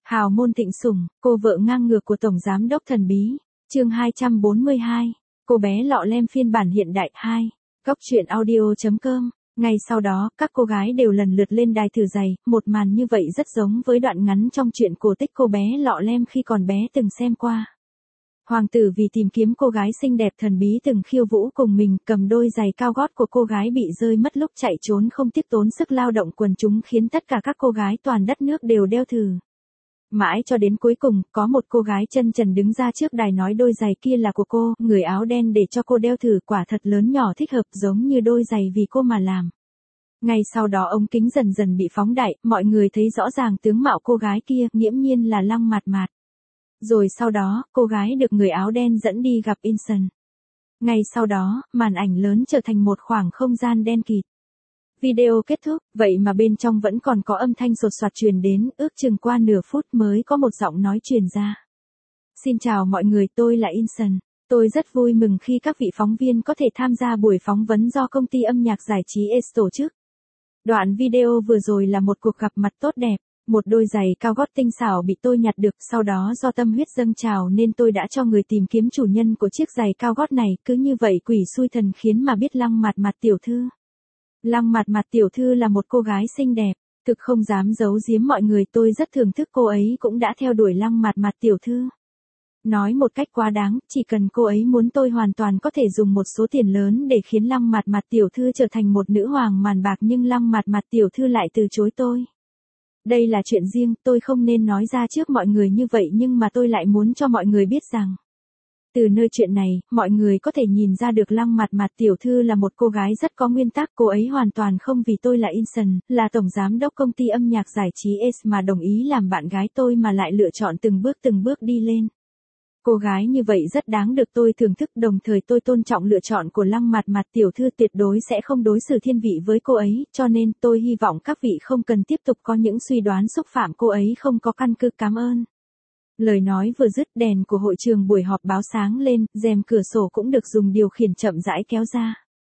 Hào môn thịnh sủng, cô vợ ngang ngược của Tổng Giám đốc thần bí. Chương 242. Cô bé lọ lem phiên bản hiện đại 2. Góc truyện audio.com. Ngay sau đó, các cô gái đều lần lượt lên đài thử giày, một màn như vậy rất giống với đoạn ngắn trong truyện cổ tích cô bé lọ lem khi còn bé từng xem qua. Hoàng tử vì tìm kiếm cô gái xinh đẹp thần bí từng khiêu vũ cùng mình, cầm đôi giày cao gót của cô gái bị rơi mất lúc chạy trốn không tiếc tốn sức lao động quần chúng khiến tất cả các cô gái toàn đất nước đều đeo thử. Mãi cho đến cuối cùng, có một cô gái chân trần đứng ra trước đài nói đôi giày kia là của cô, người áo đen để cho cô đeo thử quả thật lớn nhỏ thích hợp giống như đôi giày vì cô mà làm. Ngay sau đó ống kính dần dần bị phóng đại, mọi người thấy rõ ràng tướng mạo cô gái kia, nghiễm nhiên là Lăng Mạt Mạt. Rồi sau đó, cô gái được người áo đen dẫn đi gặp Inson. Ngay sau đó, màn ảnh lớn trở thành một khoảng không gian đen kịt. Video kết thúc, vậy mà bên trong vẫn còn có âm thanh sột soạt truyền đến, ước chừng qua nửa phút mới có một giọng nói truyền ra. Xin chào mọi người, tôi là Inson. Tôi rất vui mừng khi các vị phóng viên có thể tham gia buổi phỏng vấn do công ty âm nhạc giải trí Ace tổ chức. Đoạn video vừa rồi là một cuộc gặp mặt tốt đẹp. Một đôi giày cao gót tinh xảo bị tôi nhặt được, sau đó do tâm huyết dâng trào nên tôi đã cho người tìm kiếm chủ nhân của chiếc giày cao gót này, cứ như vậy quỷ xui thần khiến mà biết Lăng Mạt Mạt tiểu thư. Lăng Mạt Mạt tiểu thư là một cô gái xinh đẹp, thực không dám giấu giếm mọi người, tôi rất thưởng thức cô ấy cũng đã theo đuổi Lăng Mạt Mạt tiểu thư. Nói một cách quá đáng, chỉ cần cô ấy muốn tôi hoàn toàn có thể dùng một số tiền lớn để khiến Lăng Mạt Mạt tiểu thư trở thành một nữ hoàng màn bạc, nhưng Lăng Mạt Mạt tiểu thư lại từ chối tôi. Đây là chuyện riêng, tôi không nên nói ra trước mọi người như vậy, nhưng mà tôi lại muốn cho mọi người biết rằng. Từ nơi chuyện này, mọi người có thể nhìn ra được Lăng Mạt Mạt tiểu thư là một cô gái rất có nguyên tắc, cô ấy hoàn toàn không vì tôi là Inson, là tổng giám đốc công ty âm nhạc giải trí Ace mà đồng ý làm bạn gái tôi, mà lại lựa chọn từng bước đi lên. Cô gái như vậy rất đáng được tôi thưởng thức, đồng thời tôi tôn trọng lựa chọn của Lăng Mạt Mạt tiểu thư, tuyệt đối sẽ không đối xử thiên vị với cô ấy, cho nên tôi hy vọng các vị không cần tiếp tục có những suy đoán xúc phạm cô ấy không có căn cứ, cảm ơn. Lời nói vừa dứt, đèn của hội trường buổi họp báo sáng lên, rèm cửa sổ cũng được dùng điều khiển chậm rãi kéo ra.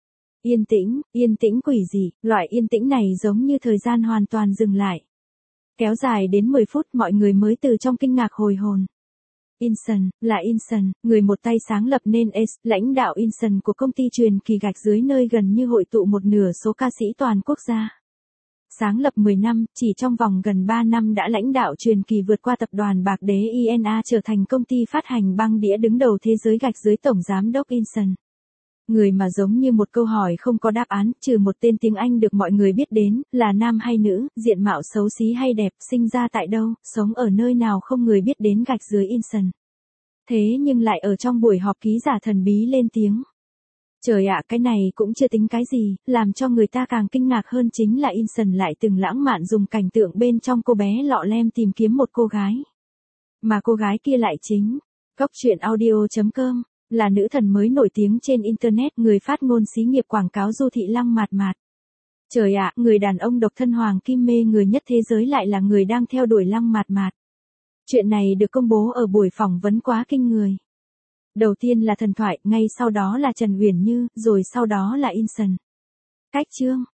Yên tĩnh quỷ gì, loại yên tĩnh này giống như thời gian hoàn toàn dừng lại. Kéo dài đến 10 phút mọi người mới từ trong kinh ngạc hồi hồn. Inson, là Inson, người một tay sáng lập nên Ace, lãnh đạo Inson của công ty truyền kỳ gạch dưới, nơi gần như hội tụ một nửa số ca sĩ toàn quốc gia. Sáng lập 10 năm, chỉ trong vòng gần 3 năm đã lãnh đạo truyền kỳ vượt qua tập đoàn bạc đế INA, trở thành công ty phát hành băng đĩa đứng đầu thế giới gạch dưới tổng giám đốc Inson. Người mà giống như một câu hỏi không có đáp án, trừ một tên tiếng Anh được mọi người biết đến, là nam hay nữ, diện mạo xấu xí hay đẹp, sinh ra tại đâu, sống ở nơi nào, không người biết đến gạch dưới Inson. Thế nhưng lại ở trong buổi họp ký giả thần bí lên tiếng. Trời ạ, cái này cũng chưa tính cái gì, làm cho người ta càng kinh ngạc hơn chính là Inson lại từng lãng mạn dùng cảnh tượng bên trong cô bé lọ lem tìm kiếm một cô gái. Mà cô gái kia lại chính, góc truyện audio.com, là nữ thần mới nổi tiếng trên Internet, người phát ngôn xí nghiệp quảng cáo du thị Lăng Mạt Mạt. Trời ạ, người đàn ông độc thân hoàng kim mê người nhất thế giới lại là người đang theo đuổi Lăng Mạt Mạt. Chuyện này được công bố ở buổi phỏng vấn quá kinh người. Đầu tiên là thần thoại, ngay sau đó là Trần Uyển Như, rồi sau đó là Inson. Cách chương,